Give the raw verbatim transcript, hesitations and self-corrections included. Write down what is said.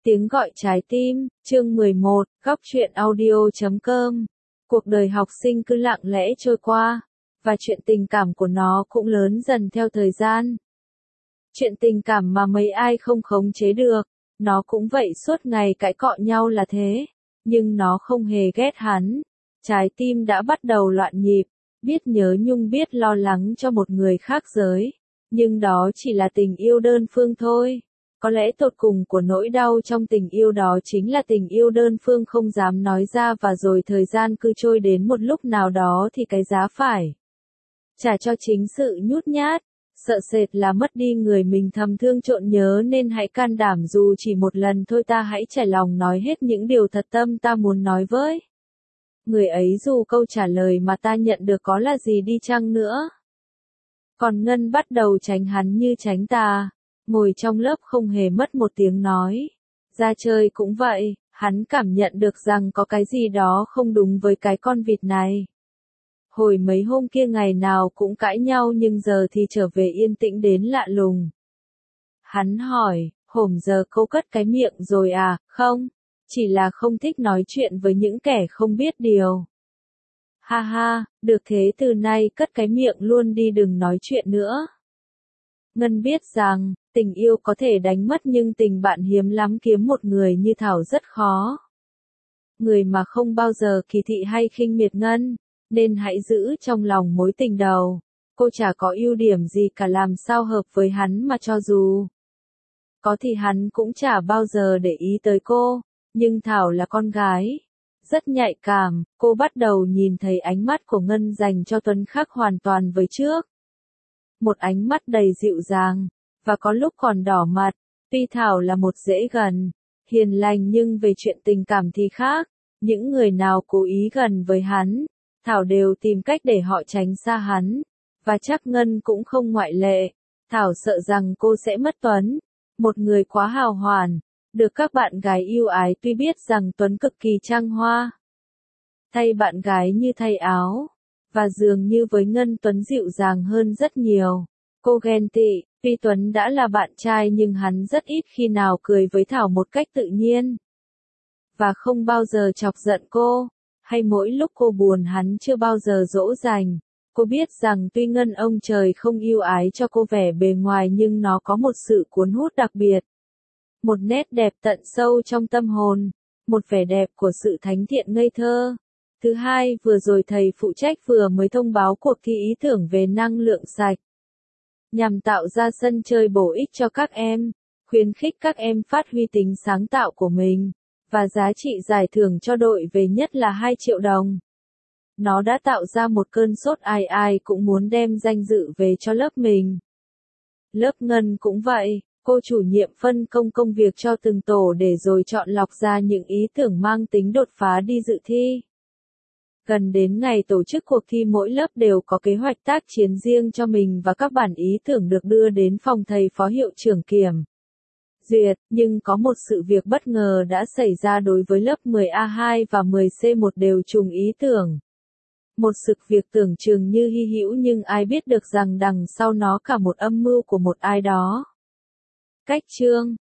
Tiếng gọi trái tim, chương mười một, góc truyện audio chấm com. Cuộc đời học sinh cứ lặng lẽ trôi qua, và chuyện tình cảm của nó cũng lớn dần theo thời gian. Chuyện tình cảm mà mấy ai không khống chế được, nó cũng vậy suốt ngày cãi cọ nhau là thế, nhưng nó không hề ghét hắn. Trái tim đã bắt đầu loạn nhịp, biết nhớ nhung biết lo lắng cho một người khác giới, nhưng đó chỉ là tình yêu đơn phương thôi. Có lẽ tột cùng của nỗi đau trong tình yêu đó chính là tình yêu đơn phương không dám nói ra, và rồi thời gian cứ trôi đến một lúc nào đó thì cái giá phải trả cho chính sự nhút nhát, sợ sệt là mất đi người mình thầm thương trộn nhớ, nên hãy can đảm dù chỉ một lần thôi, ta hãy trải lòng nói hết những điều thật tâm ta muốn nói với người ấy, dù câu trả lời mà ta nhận được có là gì đi chăng nữa. Còn Ngân bắt đầu tránh hắn như tránh tà. Ngồi trong lớp không hề mất một tiếng nói. Ra chơi cũng vậy, hắn cảm nhận được rằng có cái gì đó không đúng với cái con vịt này. Hồi mấy hôm kia ngày nào cũng cãi nhau, nhưng giờ thì trở về yên tĩnh đến lạ lùng. Hắn hỏi, hổm giờ cô cất cái miệng rồi à? Không, chỉ là không thích nói chuyện với những kẻ không biết điều. Ha ha, được, thế từ nay cất cái miệng luôn đi, đừng nói chuyện nữa. Ngân biết rằng, tình yêu có thể đánh mất, nhưng tình bạn hiếm lắm, kiếm một người như Thảo rất khó. Người mà không bao giờ kỳ thị hay khinh miệt Ngân, nên hãy giữ trong lòng mối tình đầu. Cô chả có ưu điểm gì cả, làm sao hợp với hắn, mà cho dù có thì hắn cũng chả bao giờ để ý tới cô. Nhưng Thảo là con gái rất nhạy cảm, cô bắt đầu nhìn thấy ánh mắt của Ngân dành cho Tuấn khác hoàn toàn với trước. Một ánh mắt đầy dịu dàng, và có lúc còn đỏ mặt. Tuy Thảo là một dễ gần, hiền lành, nhưng về chuyện tình cảm thì khác. Những người nào cố ý gần với hắn, Thảo đều tìm cách để họ tránh xa hắn. Và chắc Ngân cũng không ngoại lệ. Thảo sợ rằng cô sẽ mất Tuấn, một người quá hào hoàn, được các bạn gái yêu ái. Tuy biết rằng Tuấn cực kỳ trăng hoa, thay bạn gái như thay áo. Và dường như với Ngân, Tuấn dịu dàng hơn rất nhiều. Cô ghen tị, tuy Tuấn đã là bạn trai nhưng hắn rất ít khi nào cười với Thảo một cách tự nhiên. Và không bao giờ chọc giận cô, hay mỗi lúc cô buồn hắn chưa bao giờ dỗ dành. Cô biết rằng tuy Ngân ông trời không yêu ái cho cô vẻ bề ngoài, nhưng nó có một sự cuốn hút đặc biệt. Một nét đẹp tận sâu trong tâm hồn, một vẻ đẹp của sự thánh thiện ngây thơ. Thứ hai, vừa rồi thầy phụ trách vừa mới thông báo cuộc thi ý tưởng về năng lượng sạch, nhằm tạo ra sân chơi bổ ích cho các em, khuyến khích các em phát huy tính sáng tạo của mình, và giá trị giải thưởng cho đội về nhất là hai triệu đồng. Nó đã tạo ra một cơn sốt, ai ai cũng muốn đem danh dự về cho lớp mình. Lớp Ngân cũng vậy, cô chủ nhiệm phân công công việc cho từng tổ để rồi chọn lọc ra những ý tưởng mang tính đột phá đi dự thi. Gần đến ngày tổ chức cuộc thi, mỗi lớp đều có kế hoạch tác chiến riêng cho mình, và các bản ý tưởng được đưa đến phòng thầy phó hiệu trưởng kiểm duyệt. Nhưng có một sự việc bất ngờ đã xảy ra đối với lớp mười A hai và mười C một đều trùng ý tưởng. Một sự việc tưởng chừng như hy hữu, nhưng ai biết được rằng đằng sau nó cả một âm mưu của một ai đó. Cách chương